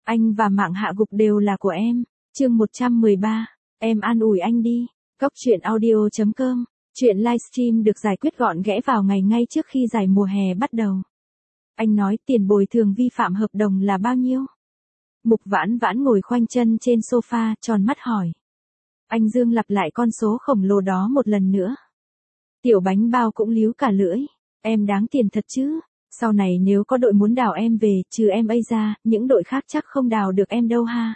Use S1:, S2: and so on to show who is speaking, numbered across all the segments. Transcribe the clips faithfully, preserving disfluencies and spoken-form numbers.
S1: Anh và mạng hạ gục đều là của em. Chương một trăm mười ba. Em an ủi anh đi. Góc truyện audio chấm com. Chuyện livestream được giải quyết gọn ghẽ vào ngày ngay trước khi giải mùa hè bắt đầu. Anh nói tiền bồi thường vi phạm hợp đồng là bao nhiêu? Mục Vãn Vãn ngồi khoanh chân trên sofa, tròn mắt hỏi. Anh Dương lặp lại con số khổng lồ đó một lần nữa. Tiểu Bánh Bao cũng líu cả lưỡi. Em đáng tiền thật chứ. Sau này nếu có đội muốn đào em về, trừ em ấy ra, những đội khác chắc không đào được em đâu ha.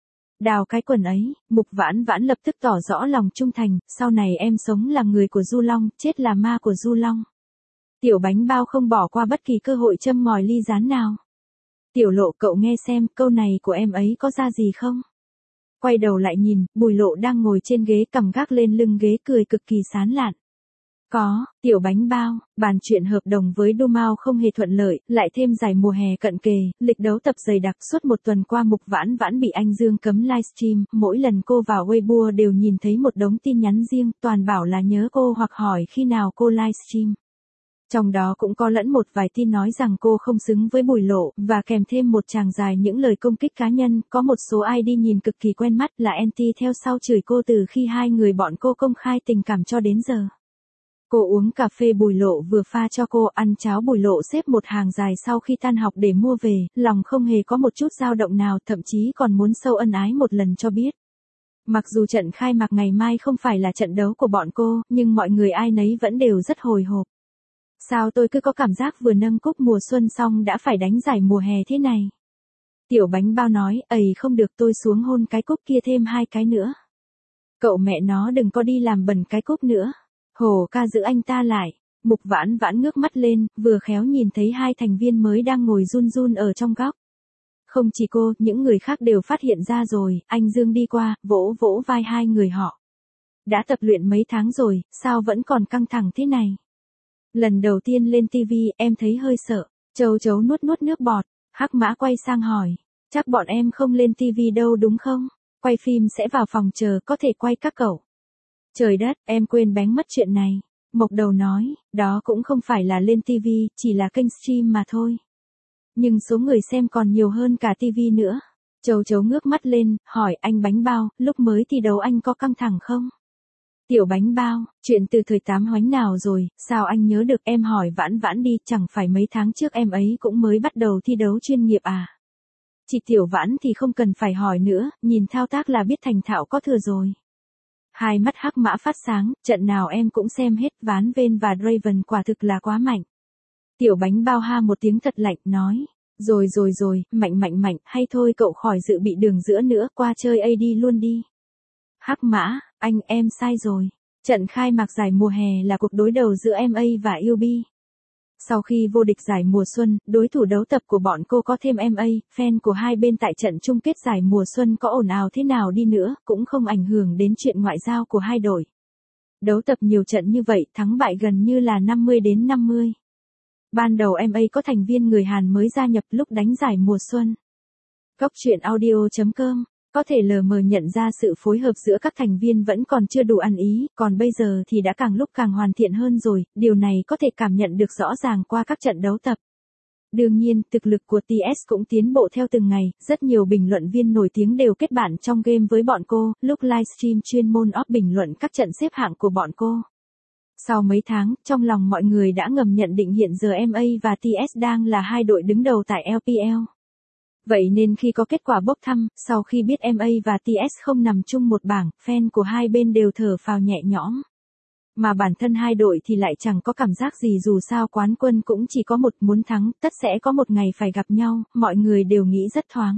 S1: Đào cái quần ấy, Mục Vãn Vãn lập tức tỏ rõ lòng trung thành, sau này em sống là người của Du Long, chết là ma của Du Long. Tiểu Bánh Bao không bỏ qua bất kỳ cơ hội châm ngòi ly gián nào. Tiểu Lộ, cậu nghe xem, câu này của em ấy có ra gì không? Quay đầu lại nhìn, Bùi Lộ đang ngồi trên ghế cằm gác lên lưng ghế cười cực kỳ sán lạn. Có, Tiểu Bánh Bao, bàn chuyện hợp đồng với Đô Mao không hề thuận lợi, lại thêm giải mùa hè cận kề, lịch đấu tập dày đặc. Suốt một tuần qua Mục Vãn Vãn bị anh Dương cấm livestream, mỗi lần cô vào Weibo đều nhìn thấy một đống tin nhắn riêng, toàn bảo là nhớ cô hoặc hỏi khi nào cô livestream. Trong đó cũng có lẫn một vài tin nói rằng cô không xứng với Bùi Lộ, và kèm thêm một tràng dài những lời công kích cá nhân, có một số i đê nhìn cực kỳ quen mắt là anti theo sau chửi cô từ khi hai người bọn cô công khai tình cảm cho đến giờ. Cô uống cà phê Bùi Lộ vừa pha cho cô, ăn cháo Bùi Lộ xếp một hàng dài sau khi tan học để mua về, lòng không hề có một chút dao động nào, thậm chí còn muốn sâu ân ái một lần cho biết. Mặc dù trận khai mạc ngày mai không phải là trận đấu của bọn cô, nhưng mọi người ai nấy vẫn đều rất hồi hộp. Sao tôi cứ có cảm giác vừa nâng cúp mùa xuân xong đã phải đánh giải mùa hè thế này? Tiểu Bánh Bao nói, ầy không được, tôi xuống hôn cái cúp kia thêm hai cái nữa. Cậu mẹ nó đừng có đi làm bẩn cái cúp nữa. Hồ ca giữ anh ta lại. Mục Vãn Vãn ngước mắt lên, vừa khéo nhìn thấy hai thành viên mới đang ngồi run run ở trong góc. Không chỉ cô, những người khác đều phát hiện ra rồi. Anh Dương đi qua, vỗ vỗ vai hai người họ. Đã tập luyện mấy tháng rồi, sao vẫn còn căng thẳng thế này? Lần đầu tiên lên ti vi, em thấy hơi sợ. Châu Chấu nuốt nuốt nước bọt. Hắc Mã quay sang hỏi. Chắc bọn em không lên ti vi đâu đúng không? Quay phim sẽ vào phòng chờ, có thể quay các cậu. Trời đất, em quên bén mất chuyện này. Mộc Đầu nói, đó cũng không phải là lên ti vi, chỉ là kênh stream mà thôi. Nhưng số người xem còn nhiều hơn cả ti vi nữa. Châu Chấu ngước mắt lên, hỏi anh Bánh Bao, lúc mới thi đấu anh có căng thẳng không? Tiểu Bánh Bao, chuyện từ thời tám hoánh nào rồi, sao anh nhớ được? Em hỏi Vãn Vãn đi, chẳng phải mấy tháng trước em ấy cũng mới bắt đầu thi đấu chuyên nghiệp à? Chị Tiểu Vãn thì không cần phải hỏi nữa, nhìn thao tác là biết thành thạo có thừa rồi. Hai mắt Hắc Mã phát sáng, trận nào em cũng xem hết, Ván Vên và Draven quả thực là quá mạnh. Tiểu Bánh Bao ha một tiếng thật lạnh, nói, rồi rồi rồi, mạnh mạnh mạnh, hay thôi cậu khỏi dự bị đường giữa nữa, qua chơi a đê luôn đi. Hắc Mã, anh em sai rồi. Trận khai mạc giải mùa hè là cuộc đối đầu giữa em a và u bê. Sau khi vô địch giải mùa xuân, đối thủ đấu tập của bọn cô có thêm em a, fan của hai bên tại trận chung kết giải mùa xuân có ồn ào thế nào đi nữa, cũng không ảnh hưởng đến chuyện ngoại giao của hai đội. Đấu tập nhiều trận như vậy, thắng bại gần như là năm mươi đến năm mươi. Ban đầu em a có thành viên người Hàn mới gia nhập lúc đánh giải mùa xuân. Góc truyện audio chấm com. Có thể lờ mờ nhận ra sự phối hợp giữa các thành viên vẫn còn chưa đủ ăn ý, còn bây giờ thì đã càng lúc càng hoàn thiện hơn rồi, điều này có thể cảm nhận được rõ ràng qua các trận đấu tập. Đương nhiên, thực lực của tê ét cũng tiến bộ theo từng ngày, rất nhiều bình luận viên nổi tiếng đều kết bạn trong game với bọn cô, lúc livestream chuyên môn off bình luận các trận xếp hạng của bọn cô. Sau mấy tháng, trong lòng mọi người đã ngầm nhận định hiện giờ em a và tê ét đang là hai đội đứng đầu tại lờ pê lờ. Vậy nên khi có kết quả bốc thăm, sau khi biết em a và tê ét không nằm chung một bảng, fan của hai bên đều thở phào nhẹ nhõm. Mà bản thân hai đội thì lại chẳng có cảm giác gì, dù sao quán quân cũng chỉ có một, muốn thắng, tất sẽ có một ngày phải gặp nhau, mọi người đều nghĩ rất thoáng.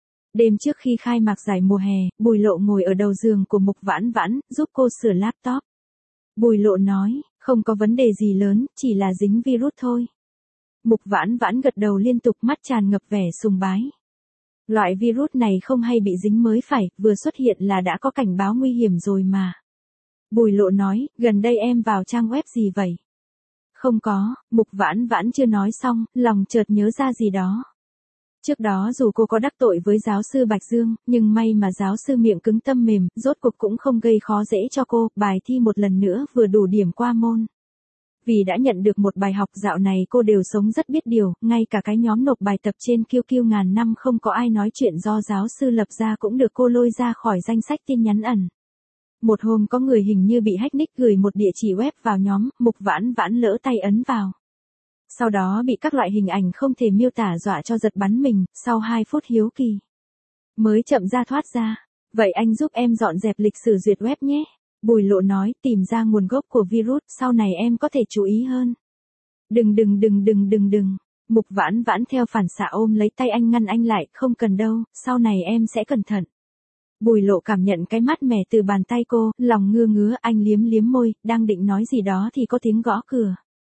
S1: Đêm trước khi khai mạc giải mùa hè, Bùi Lộ ngồi ở đầu giường của Mục Vãn Vãn, giúp cô sửa laptop. Bùi Lộ nói, không có vấn đề gì lớn, chỉ là dính virus thôi. Mục Vãn Vãn gật đầu liên tục, mắt tràn ngập vẻ sùng bái. Loại virus này không hay bị dính mới phải, vừa xuất hiện là đã có cảnh báo nguy hiểm rồi mà. Bùi Lộ nói, gần đây em vào trang web gì vậy? Không có, Mục Vãn Vãn chưa nói xong, lòng chợt nhớ ra gì đó. Trước đó dù cô có đắc tội với giáo sư Bạch Dương, nhưng may mà giáo sư miệng cứng tâm mềm, rốt cuộc cũng không gây khó dễ cho cô, bài thi một lần nữa vừa đủ điểm qua môn. Vì đã nhận được một bài học dạo này cô đều sống rất biết điều, ngay cả cái nhóm nộp bài tập trên Q Q ngàn năm không có ai nói chuyện do giáo sư lập ra cũng được cô lôi ra khỏi danh sách tin nhắn ẩn. Một hôm có người hình như bị hack nick gửi một địa chỉ web vào nhóm, Mục Vãn Vãn lỡ tay ấn vào. Sau đó bị các loại hình ảnh không thể miêu tả dọa cho giật bắn mình, sau hai phút hiếu kỳ mới chậm ra thoát ra. Vậy anh giúp em dọn dẹp lịch sử duyệt web nhé. Bùi Lộ nói, tìm ra nguồn gốc của virus, sau này em có thể chú ý hơn. Đừng đừng đừng đừng đừng đừng. Mục Vãn Vãn theo phản xạ ôm lấy tay anh ngăn anh lại, không cần đâu, sau này em sẽ cẩn thận. Bùi Lộ cảm nhận cái mát mẻ từ bàn tay cô, lòng ngưa ngứa, anh liếm liếm môi, đang định nói gì đó thì có tiếng gõ cửa.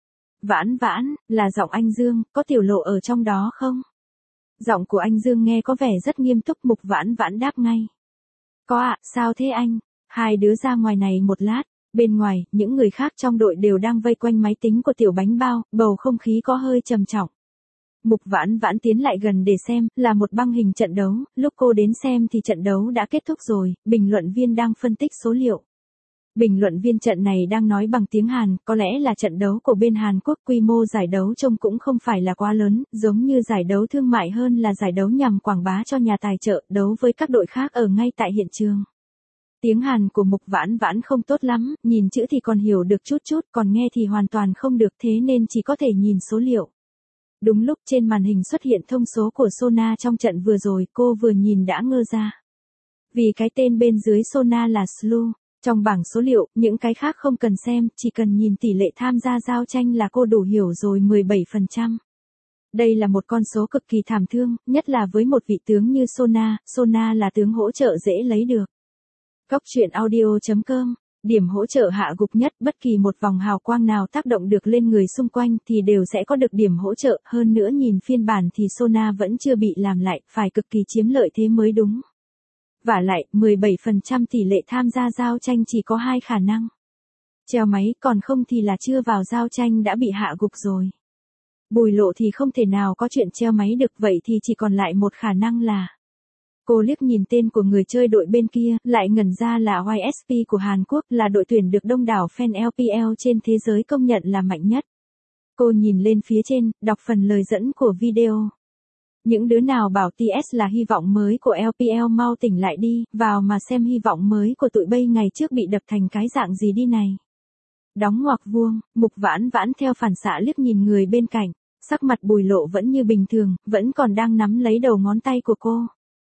S1: Vãn Vãn, là giọng anh Dương, có Tiểu Lộ ở trong đó không? Giọng của anh Dương nghe có vẻ rất nghiêm túc. Mục Vãn Vãn đáp ngay. Có ạ, sao thế anh? Hai đứa ra ngoài này một lát. Bên ngoài, những người khác trong đội đều đang vây quanh máy tính của Tiểu Bánh Bao, bầu không khí có hơi trầm trọng. Mục Vãn Vãn tiến lại gần để xem, là một băng hình trận đấu, lúc cô đến xem thì trận đấu đã kết thúc rồi, bình luận viên đang phân tích số liệu. Bình luận viên trận này đang nói bằng tiếng Hàn, có lẽ là trận đấu của bên Hàn Quốc, quy mô giải đấu trông cũng không phải là quá lớn, giống như giải đấu thương mại hơn là giải đấu nhằm quảng bá cho nhà tài trợ, đấu với các đội khác ở ngay tại hiện trường. Tiếng Hàn của Mục Vãn Vãn không tốt lắm, nhìn chữ thì còn hiểu được chút chút, còn nghe thì hoàn toàn không được, thế nên chỉ có thể nhìn số liệu. Đúng lúc trên màn hình xuất hiện thông số của Sona trong trận vừa rồi, cô vừa nhìn đã ngơ ra. Vì cái tên bên dưới Sona là Slu. Trong bảng số liệu, những cái khác không cần xem, chỉ cần nhìn tỷ lệ tham gia giao tranh là cô đủ hiểu rồi. Mười bảy phần trăm. Đây là một con số cực kỳ thảm thương, nhất là với một vị tướng như Sona. Sona là tướng hỗ trợ dễ lấy được. Góc truyện audio chấm com. Điểm hỗ trợ hạ gục nhất, bất kỳ một vòng hào quang nào tác động được lên người xung quanh thì đều sẽ có được điểm hỗ trợ, hơn nữa nhìn phiên bản thì Sona vẫn chưa bị làm lại, phải cực kỳ chiếm lợi thế mới đúng. Vả lại, mười bảy phần trăm tỷ lệ tham gia giao tranh chỉ có hai khả năng. Treo máy, còn không thì là chưa vào giao tranh đã bị hạ gục rồi. Bùi Lộ thì không thể nào có chuyện treo máy được, vậy thì chỉ còn lại một khả năng là... Cô liếc nhìn tên của người chơi đội bên kia, lại ngẩn ra là Y S P của Hàn Quốc, là đội tuyển được đông đảo fan L P L trên thế giới công nhận là mạnh nhất. Cô nhìn lên phía trên, đọc phần lời dẫn của video. Những đứa nào bảo T S là hy vọng mới của L P L mau tỉnh lại đi, vào mà xem hy vọng mới của tụi bay ngày trước bị đập thành cái dạng gì đi này. Đóng ngoặc vuông, Mục Vãn Vãn theo phản xạ liếc nhìn người bên cạnh, sắc mặt Bùi Lộ vẫn như bình thường, vẫn còn đang nắm lấy đầu ngón tay của cô.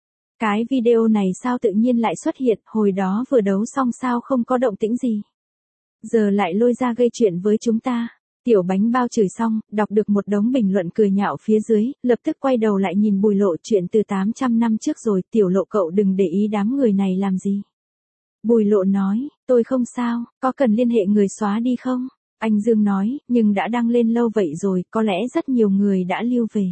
S1: Cái video này sao tự nhiên lại xuất hiện, hồi đó vừa đấu xong sao không có động tĩnh gì. Giờ lại lôi ra gây chuyện với chúng ta. Tiểu Bánh Bao chửi xong, đọc được một đống bình luận cười nhạo phía dưới, lập tức quay đầu lại nhìn Bùi Lộ, chuyện từ tám trăm năm trước rồi, Tiểu Lộ cậu đừng để ý đám người này làm gì. Bùi Lộ nói, tôi không sao, có cần liên hệ người xóa đi không? Anh Dương nói, nhưng đã đăng lên lâu vậy rồi, có lẽ rất nhiều người đã lưu về.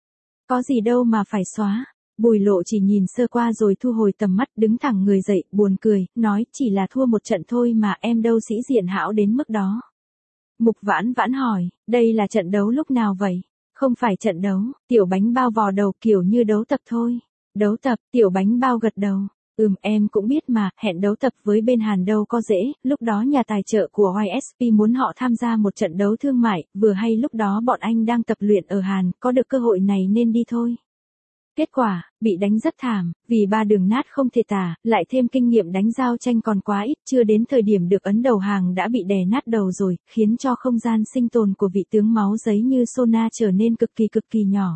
S1: Có gì đâu mà phải xóa. Bùi Lộ chỉ nhìn sơ qua rồi thu hồi tầm mắt, đứng thẳng người dậy, buồn cười, nói, chỉ là thua một trận thôi mà, em đâu sĩ diện hão đến mức đó. Mục Vãn Vãn hỏi, đây là trận đấu lúc nào vậy? Không phải trận đấu, Tiểu Bánh Bao vò đầu kiểu như đấu tập thôi. Đấu tập, Tiểu Bánh Bao gật đầu. Ừm, em cũng biết mà, hẹn đấu tập với bên Hàn đâu có dễ, lúc đó nhà tài trợ của Y S P muốn họ tham gia một trận đấu thương mại, vừa hay lúc đó bọn anh đang tập luyện ở Hàn, có được cơ hội này nên đi thôi. Kết quả, bị đánh rất thảm, vì ba đường nát không thể tả, lại thêm kinh nghiệm đánh giao tranh còn quá ít, chưa đến thời điểm được ấn đầu hàng đã bị đè nát đầu rồi, khiến cho không gian sinh tồn của vị tướng máu giấy như Sona trở nên cực kỳ cực kỳ nhỏ.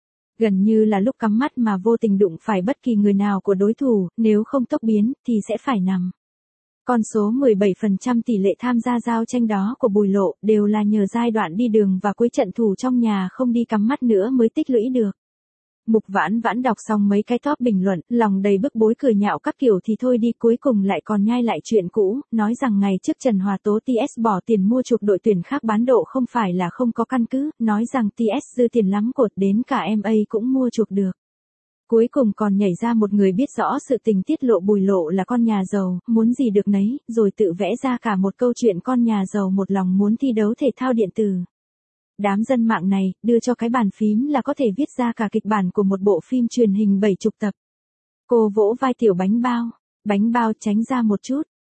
S1: Gần như là lúc cắm mắt mà vô tình đụng phải bất kỳ người nào của đối thủ, nếu không tốc biến, thì sẽ phải nằm. Con số mười bảy phần trăm tỷ lệ tham gia giao tranh đó của Bùi Lộ, đều là nhờ giai đoạn đi đường và cuối trận thủ trong nhà không đi cắm mắt nữa mới tích lũy được. Mục Vãn Vãn đọc xong mấy cái top bình luận, lòng đầy bức bối cười nhạo các kiểu thì thôi đi, cuối cùng lại còn nhai lại chuyện cũ, nói rằng ngày trước Trần Hòa Tố T S bỏ tiền mua chuộc đội tuyển khác bán độ không phải là không có căn cứ, nói rằng T S dư tiền lắm cột đến cả em A cũng mua chuộc được. Cuối cùng còn nhảy ra một người biết rõ sự tình tiết lộ Bùi Lộ là con nhà giàu, muốn gì được nấy, rồi tự vẽ ra cả một câu chuyện con nhà giàu một lòng muốn thi đấu thể thao điện tử. Đám dân mạng này, đưa cho cái bàn phím là có thể viết ra cả kịch bản của một bộ phim truyền hình bảy chục tập. Cô vỗ vai Tiểu Bánh Bao. Bánh Bao tránh ra một chút.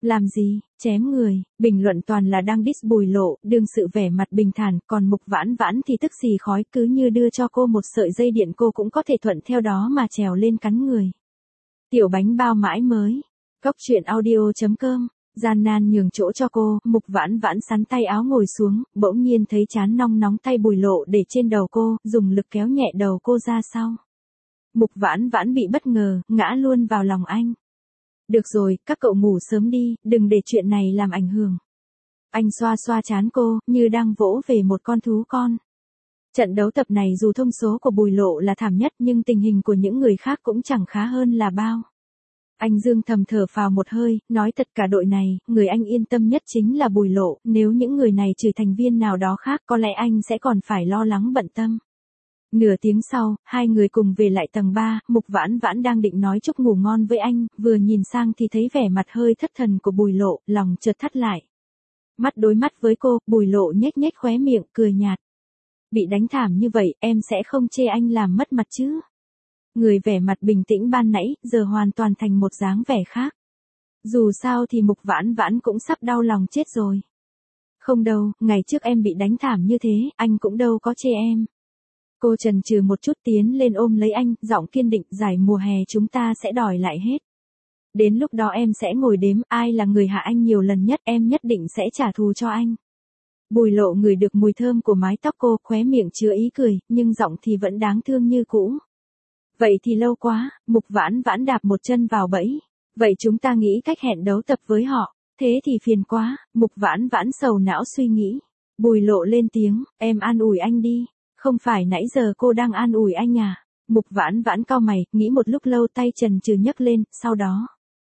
S1: Làm gì, chém người, bình luận toàn là đang diss Bùi Lộ, đương sự vẻ mặt bình thản, còn Mục Vãn Vãn thì tức xì khói, cứ như đưa cho cô một sợi dây điện cô cũng có thể thuận theo đó mà trèo lên cắn người. Tiểu bánh bao mãi mới. Góc truyện audio chấm com. Gian nan nhường chỗ cho cô, Mục Vãn Vãn sắn tay áo ngồi xuống, bỗng nhiên thấy chán nong nóng tay Bùi Lộ để trên đầu cô, dùng lực kéo nhẹ đầu cô ra sau. Mục Vãn Vãn bị bất ngờ, ngã luôn vào lòng anh. Được rồi, các cậu ngủ sớm đi, đừng để chuyện này làm ảnh hưởng. Anh xoa xoa trán cô, như đang vỗ về một con thú con. Trận đấu tập này dù thông số của Bùi Lộ là thảm nhất nhưng tình hình của những người khác cũng chẳng khá hơn là bao. Anh dương thầm thở phào một hơi, nói tất cả đội này, người anh yên tâm nhất chính là Bùi Lộ, nếu những người này trừ thành viên nào đó khác có lẽ anh sẽ còn phải lo lắng bận tâm. Nửa tiếng sau, hai người cùng về lại tầng ba, Mục Vãn Vãn đang định nói chúc ngủ ngon với anh, vừa nhìn sang thì thấy vẻ mặt hơi thất thần của Bùi Lộ, lòng chợt thắt lại. Mắt đối mắt với cô, Bùi Lộ nhếch nhếch khóe miệng, cười nhạt. Bị đánh thảm như vậy, em sẽ không chê anh làm mất mặt chứ? Người vẻ mặt bình tĩnh ban nãy, giờ hoàn toàn thành một dáng vẻ khác. Dù sao thì Mục Vãn Vãn cũng sắp đau lòng chết rồi. Không đâu, ngày trước em bị đánh thảm như thế, anh cũng đâu có chê em. Cô chần chừ một chút tiến lên ôm lấy anh, giọng kiên định, giải mùa hè chúng ta sẽ đòi lại hết. Đến lúc đó em sẽ ngồi đếm ai là người hạ anh nhiều lần nhất, em nhất định sẽ trả thù cho anh. Bùi Lộ ngửi được mùi thơm của mái tóc cô, khóe miệng chứa ý cười, nhưng giọng thì vẫn đáng thương như cũ. Vậy thì lâu quá, Mục Vãn Vãn đạp một chân vào bẫy. Vậy chúng ta nghĩ cách hẹn đấu tập với họ. Thế thì phiền quá, Mục Vãn Vãn sầu não suy nghĩ. Bùi Lộ lên tiếng, em an ủi anh đi. Không phải nãy giờ cô đang an ủi anh à? Mục Vãn Vãn cau mày, nghĩ một lúc lâu tay chần chừ nhấc lên, sau đó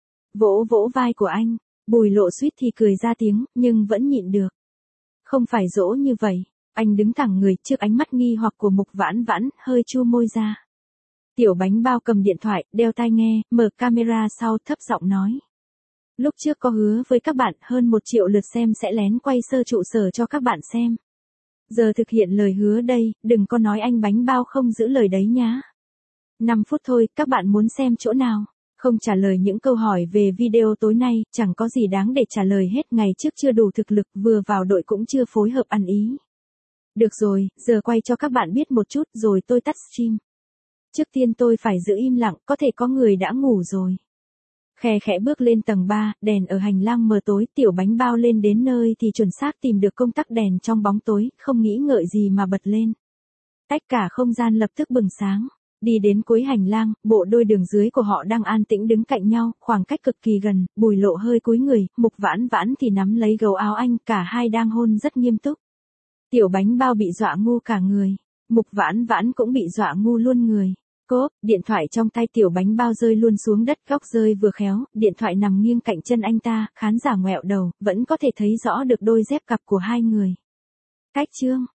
S1: vỗ vỗ vai của anh. Bùi Lộ suýt thì cười ra tiếng, nhưng vẫn nhịn được. Không phải dỗ như vậy. Anh đứng thẳng người trước ánh mắt nghi hoặc của Mục Vãn Vãn, hơi chu môi ra. Tiểu bánh bao cầm điện thoại, đeo tai nghe, mở camera sau, thấp giọng nói. Lúc trước có hứa với các bạn hơn một triệu lượt xem sẽ lén quay sơ trụ sở cho các bạn xem. Giờ thực hiện lời hứa đây, đừng có nói anh bánh bao không giữ lời đấy nhá. năm phút thôi, các bạn muốn xem chỗ nào? Không trả lời những câu hỏi về video tối nay, chẳng có gì đáng để trả lời hết, ngày trước chưa đủ thực lực, vừa vào đội cũng chưa phối hợp ăn ý. Được rồi, giờ quay cho các bạn biết một chút rồi tôi tắt stream. Trước tiên tôi phải giữ im lặng, có thể có người đã ngủ rồi. Khe khẽ bước lên tầng ba, đèn ở hành lang mờ tối, tiểu bánh bao lên đến nơi thì chuẩn xác tìm được công tắc đèn trong bóng tối, không nghĩ ngợi gì mà bật lên. Tất cả không gian lập tức bừng sáng. Đi đến cuối hành lang, bộ đôi đường dưới của họ đang an tĩnh đứng cạnh nhau, khoảng cách cực kỳ gần, Bùi Lộ hơi cúi người, Mục Vãn Vãn thì nắm lấy gấu áo anh, cả hai đang hôn rất nghiêm túc. Tiểu bánh bao bị dọa ngu cả người, Mục Vãn Vãn cũng bị dọa ngu luôn người. Cốp, điện thoại trong tay tiểu bánh bao rơi luôn xuống đất, góc rơi vừa khéo, điện thoại nằm nghiêng cạnh chân anh ta, khán giả ngoẹo đầu, vẫn có thể thấy rõ được đôi dép cặp của hai người. Cách chương